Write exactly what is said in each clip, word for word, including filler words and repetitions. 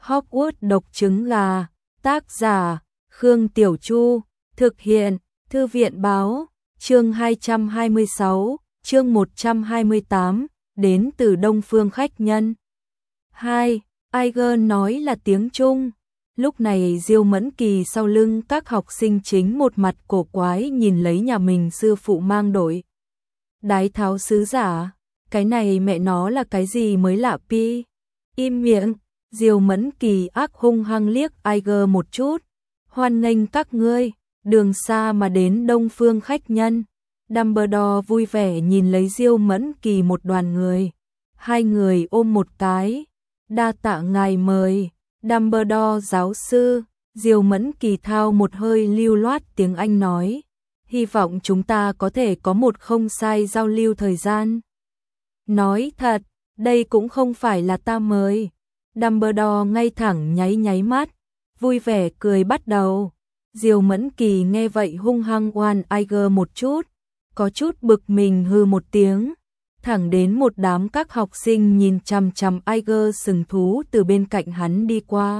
Hogwarts độc trứng gà, tác giả, Khương Tiểu Chu, thực hiện, Thư viện báo, chương hai trăm hai mươi sáu, chương một trăm hai mươi tám, đến từ Đông Phương khách nhân. hai. Iger nói là tiếng Trung. Lúc này Diêu Mẫn Kỳ sau lưng các học sinh chính một mặt cổ quái nhìn lấy nhà mình sư phụ mang đội. Đái tháo sứ giả, cái này mẹ nó là cái gì mới lạ pi. Im miệng, Diêu Mẫn Kỳ ác hung hăng liếc Iger một chút. Hoan nghênh các ngươi, đường xa mà đến Đông Phương khách nhân. Dumbledore vui vẻ nhìn lấy Diêu Mẫn Kỳ một đoàn người. Hai người ôm một cái. Đa tạ ngài mời, Dumbledore giáo sư. Diêu Mẫn Kỳ thao một hơi lưu loát tiếng Anh nói. Hy vọng chúng ta có thể có một không sai giao lưu thời gian. Nói thật, đây cũng không phải là ta mời. Dumbledore ngay thẳng nháy nháy mắt, vui vẻ cười bắt đầu. Diêu Mẫn Kỳ nghe vậy hung hăng oan Iger một chút, có chút bực mình hư một tiếng. Thẳng đến một đám các học sinh nhìn chằm chằm Iger sừng thú từ bên cạnh hắn đi qua.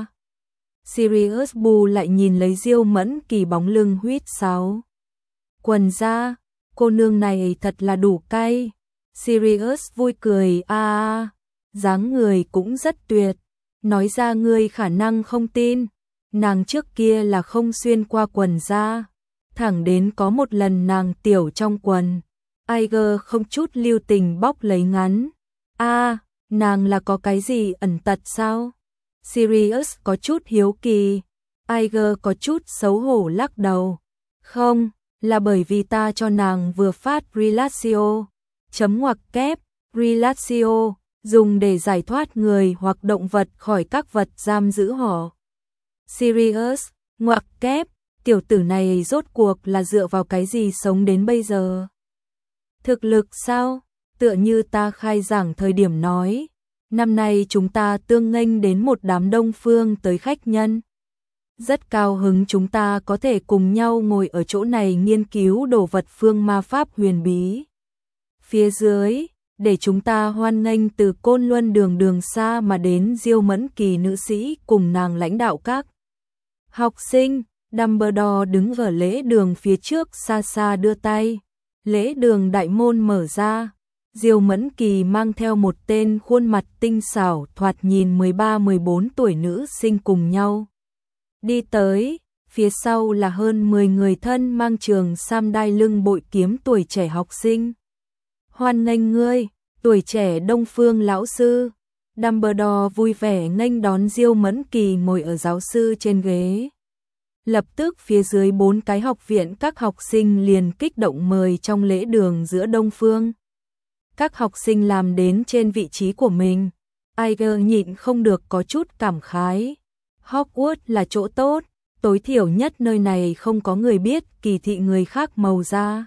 Sirius Black lại nhìn lấy Diêu Mẫn Kỳ bóng lưng huýt sáo. Quần ra, cô nương này thật là đủ cay. Sirius vui cười a a, dáng người cũng rất tuyệt. Nói ra ngươi khả năng không tin, nàng trước kia là không xuyên qua quần ra. Thẳng đến có một lần nàng tiểu trong quần, Iger không chút lưu tình bóc lấy ngắn. A, à, nàng là có cái gì ẩn tật sao? Sirius có chút hiếu kỳ. Iger có chút xấu hổ lắc đầu. Không, là bởi vì ta cho nàng vừa phát Relatio. Chấm ngoặc kép, Relatio, dùng để giải thoát người hoặc động vật khỏi các vật giam giữ họ. Sirius, ngoặc kép, tiểu tử này rốt cuộc là dựa vào cái gì sống đến bây giờ? Thực lực sao? Tựa như ta khai giảng thời điểm nói, năm nay chúng ta tương nghênh đến một đám Đông Phương tới khách nhân. Rất cao hứng chúng ta có thể cùng nhau ngồi ở chỗ này nghiên cứu đồ vật phương ma pháp huyền bí. Phía dưới, để chúng ta hoan nghênh từ Côn Luân đường đường xa mà đến Diêu Mẫn Kỳ nữ sĩ cùng nàng lãnh đạo các học sinh. Dumbledore đứng ở lễ đường phía trước xa xa đưa tay. Lễ đường đại môn mở ra. Diêu Mẫn Kỳ mang theo một tên khuôn mặt tinh xảo thoạt nhìn mười ba mười bốn tuổi nữ sinh cùng nhau đi tới. Phía sau là hơn mười người thân mang trường sam đai lưng bội kiếm tuổi trẻ học sinh. Hoan nghênh ngươi, tuổi trẻ Đông Phương lão sư. Dumbledore vui vẻ nghênh đón Diêu Mẫn Kỳ ngồi ở giáo sư trên ghế. Lập tức phía dưới bốn cái học viện các học sinh liền kích động mời trong lễ đường giữa Đông Phương. Các học sinh làm đến trên vị trí của mình. Iger nhịn không được có chút cảm khái. Hogwarts là chỗ tốt, tối thiểu nhất nơi này không có người biết kỳ thị người khác màu da.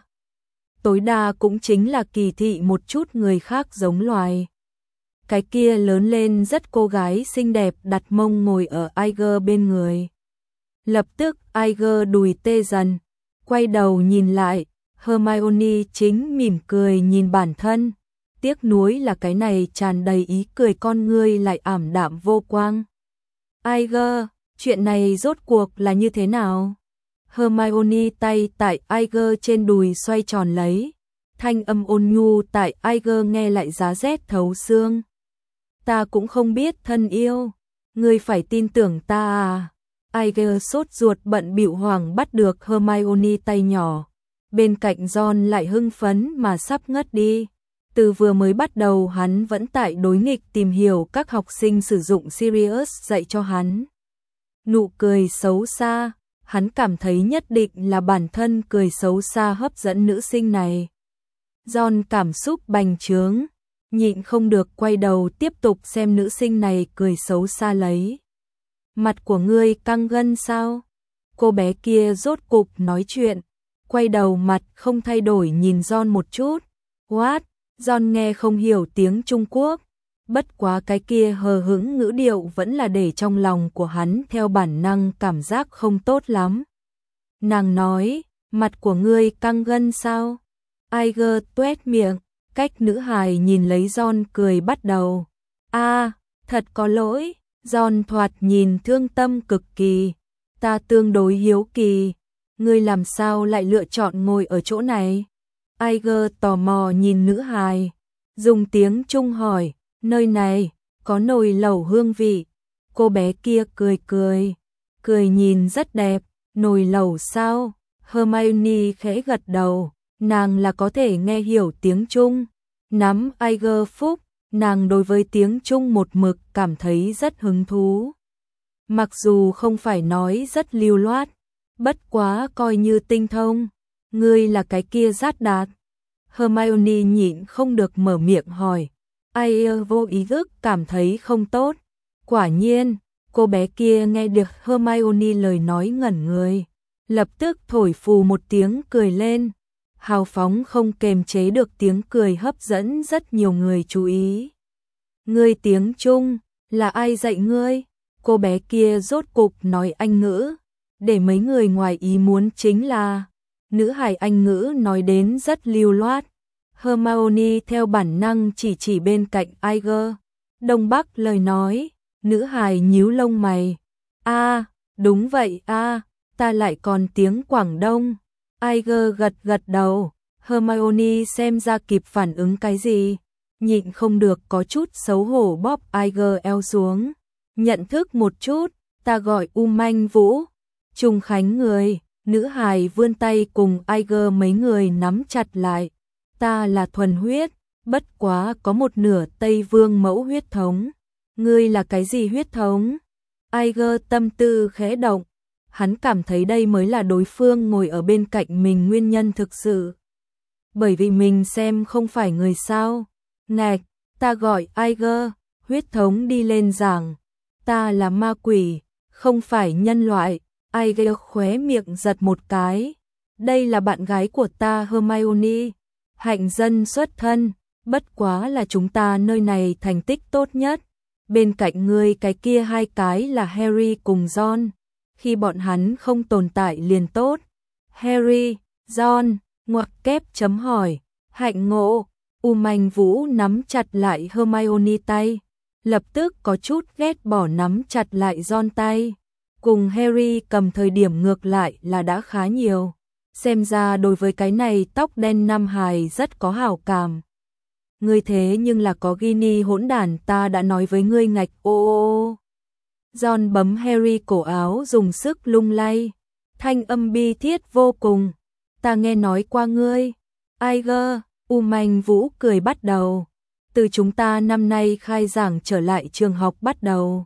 Tối đa cũng chính là kỳ thị một chút người khác giống loài. Cái kia lớn lên rất cô gái xinh đẹp đặt mông ngồi ở Iger bên người. Lập tức Iger đùi tê dần, quay đầu nhìn lại, Hermione chính mỉm cười nhìn bản thân. Tiếc nuối là cái này tràn đầy ý cười con ngươi lại ảm đạm vô quang. Iger, chuyện này rốt cuộc là như thế nào? Hermione tay tại Iger trên đùi xoay tròn lấy. Thanh âm ôn nhu tại Iger nghe lại giá rét thấu xương. Ta cũng không biết thân yêu, ngươi phải tin tưởng ta à? Iger sốt ruột bận bịu hoàng bắt được Hermione tay nhỏ. Bên cạnh Ron lại hưng phấn mà sắp ngất đi. Từ vừa mới bắt đầu hắn vẫn tại đối nghịch tìm hiểu các học sinh sử dụng Sirius dạy cho hắn. Nụ cười xấu xa, hắn cảm thấy nhất định là bản thân cười xấu xa hấp dẫn nữ sinh này. Ron cảm xúc bành trướng, nhịn không được quay đầu tiếp tục xem nữ sinh này cười xấu xa lấy. Mặt của ngươi căng gân sao? Cô bé kia rốt cục nói chuyện, quay đầu mặt không thay đổi nhìn Ron một chút. What? Ron nghe không hiểu tiếng Trung Quốc, bất quá cái kia hờ hững ngữ điệu vẫn là để trong lòng của hắn theo bản năng cảm giác không tốt lắm. Nàng nói, mặt của ngươi căng gân sao? Iger tuét miệng, cách nữ hài nhìn lấy Ron cười bắt đầu. A, à, thật có lỗi, John thoạt nhìn thương tâm cực kỳ. Ta tương đối hiếu kỳ. Ngươi làm sao lại lựa chọn ngồi ở chỗ này? Iger tò mò nhìn nữ hài. Dùng tiếng Trung hỏi, nơi này, có nồi lẩu hương vị. Cô bé kia cười cười. Cười nhìn rất đẹp. Nồi lẩu sao? Hermione khẽ gật đầu. Nàng là có thể nghe hiểu tiếng Trung. Nắm Iger phúc, nàng đối với tiếng Trung một mực cảm thấy rất hứng thú. Mặc dù không phải nói rất lưu loát, bất quá coi như tinh thông. Ngươi là cái kia Rát Đạt. Hermione nhịn không được mở miệng hỏi. Iger vô ý thức cảm thấy không tốt. Quả nhiên, cô bé kia nghe được Hermione lời nói ngẩn người. Lập tức thổi phù một tiếng cười lên. Hào phóng không kềm chế được tiếng cười hấp dẫn rất nhiều người chú ý. Ngươi tiếng Trung, là ai dạy ngươi? Cô bé kia rốt cục nói Anh ngữ. Để mấy người ngoài ý muốn chính là nữ hài Anh ngữ nói đến rất lưu loát. Hermione theo bản năng chỉ chỉ bên cạnh Iger. Đông Bắc lời nói, nữ hài nhíu lông mày. A, à, đúng vậy a, à, ta lại còn tiếng Quảng Đông. Iger gật gật đầu. Hermione xem ra kịp phản ứng cái gì, nhịn không được có chút xấu hổ bóp Iger eo xuống. Nhận thức một chút, ta gọi U Manh Vũ. Trùng Khánh người, nữ hài vươn tay cùng Iger mấy người nắm chặt lại. Ta là thuần huyết, bất quá có một nửa Tây Vương mẫu huyết thống. Ngươi là cái gì huyết thống? Iger tâm tư khẽ động. Hắn cảm thấy đây mới là đối phương ngồi ở bên cạnh mình nguyên nhân thực sự. Bởi vì mình xem không phải người sao. Ngạch, ta gọi Iger, huyết thống đi lên giảng. Ta là ma quỷ, không phải nhân loại. Iger khóe miệng giật một cái. Đây là bạn gái của ta Hermione. Hạnh dân xuất thân, bất quá là chúng ta nơi này thành tích tốt nhất. Bên cạnh ngươi cái kia hai cái là Harry cùng John. Khi bọn hắn không tồn tại liền tốt. Harry, John, ngoặc kép chấm hỏi. Hạnh ngộ. U Manh Vũ nắm chặt lại Hermione tay. Lập tức có chút ghét bỏ nắm chặt lại John tay. Cùng Harry cầm thời điểm ngược lại là đã khá nhiều. Xem ra đối với cái này tóc đen nam hài rất có hảo cảm. Ngươi thế nhưng là có Ginny hỗn đản, ta đã nói với ngươi ngạch ô ô. John bấm Harry cổ áo dùng sức lung lay. Thanh âm bi thiết vô cùng. Ta nghe nói qua ngươi. Iger, U Manh Vũ cười bắt đầu. Từ chúng ta năm nay khai giảng trở lại trường học bắt đầu.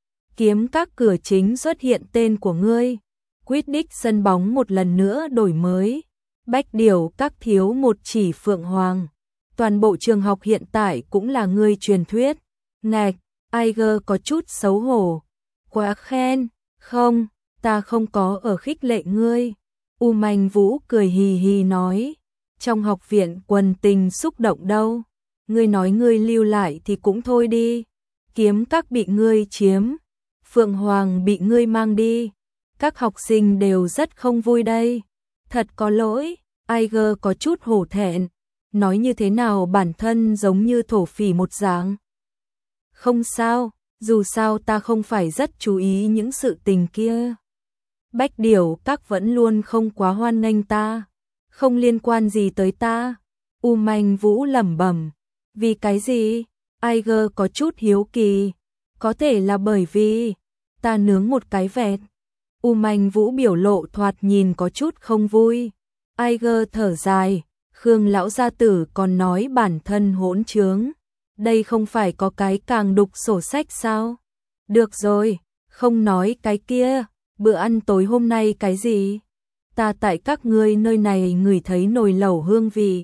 Kiếm các cửa chính xuất hiện tên của ngươi. Quidditch sân bóng một lần nữa đổi mới. Bách điểu các thiếu một chỉ phượng hoàng. Toàn bộ trường học hiện tại cũng là ngươi truyền thuyết. Ngạch, Iger có chút xấu hổ. Quá khen, không, ta không có ở khích lệ ngươi. U Manh Vũ cười hì hì nói. Trong học viện quần tình xúc động đâu. Ngươi nói ngươi lưu lại thì cũng thôi đi. Kiếm các bị ngươi chiếm. Phượng Hoàng bị ngươi mang đi. Các học sinh đều rất không vui đây. Thật có lỗi, Iger có chút hổ thẹn. Nói như thế nào bản thân giống như thổ phỉ một dạng. Không sao, dù sao ta không phải rất chú ý những sự tình kia. Bách điểu các vẫn luôn không quá hoan nghênh ta. Không liên quan gì tới ta. U Manh Vũ lẩm bẩm. Vì cái gì? Iger có chút hiếu kỳ. Có thể là bởi vì ta nướng một cái vẹt. U Manh Vũ biểu lộ thoạt nhìn có chút không vui. Iger thở dài. Khương lão gia tử còn nói bản thân hỗn trướng. Đây không phải có cái càng đục sổ sách sao? Được rồi, không nói cái kia. Bữa ăn tối hôm nay cái gì? Ta tại các ngươi nơi này ngửi thấy nồi lẩu hương vị.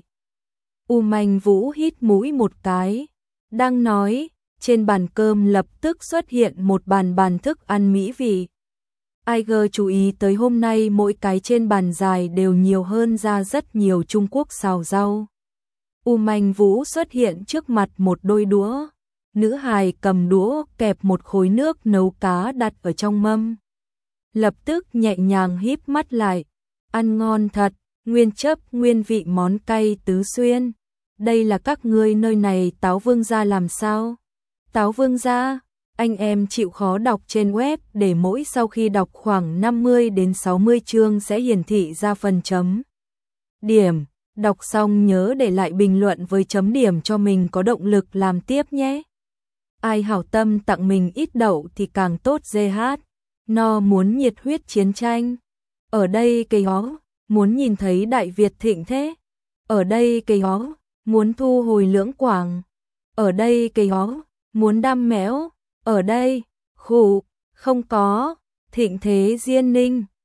U Manh Vũ hít mũi một cái. Đang nói, trên bàn cơm lập tức xuất hiện một bàn bàn thức ăn mỹ vị. Iger chú ý tới hôm nay mỗi cái trên bàn dài đều nhiều hơn ra rất nhiều Trung Quốc xào rau. U Manh Vũ xuất hiện trước mặt một đôi đũa. Nữ hài cầm đũa kẹp một khối nước nấu cá đặt ở trong mâm. Lập tức nhẹ nhàng híp mắt lại. Ăn ngon thật, nguyên chất nguyên vị món cay tứ xuyên. Đây là các ngươi nơi này Táo Vương gia làm sao? Táo Vương gia? Anh em chịu khó đọc trên web để mỗi sau khi đọc khoảng năm mươi đến sáu mươi chương sẽ hiển thị ra phần chấm điểm. Đọc xong nhớ để lại bình luận với chấm điểm cho mình có động lực làm tiếp nhé. Ai hảo tâm tặng mình ít đậu thì càng tốt. giê hát No muốn nhiệt huyết chiến tranh. Ở đây cây ó, muốn nhìn thấy Đại Việt thịnh thế. Ở đây cây ó, muốn thu hồi Lưỡng Quảng. Ở đây cây ó, muốn đam mẽo. Ở đây, khụ, không có, thịnh thế Diên Ninh.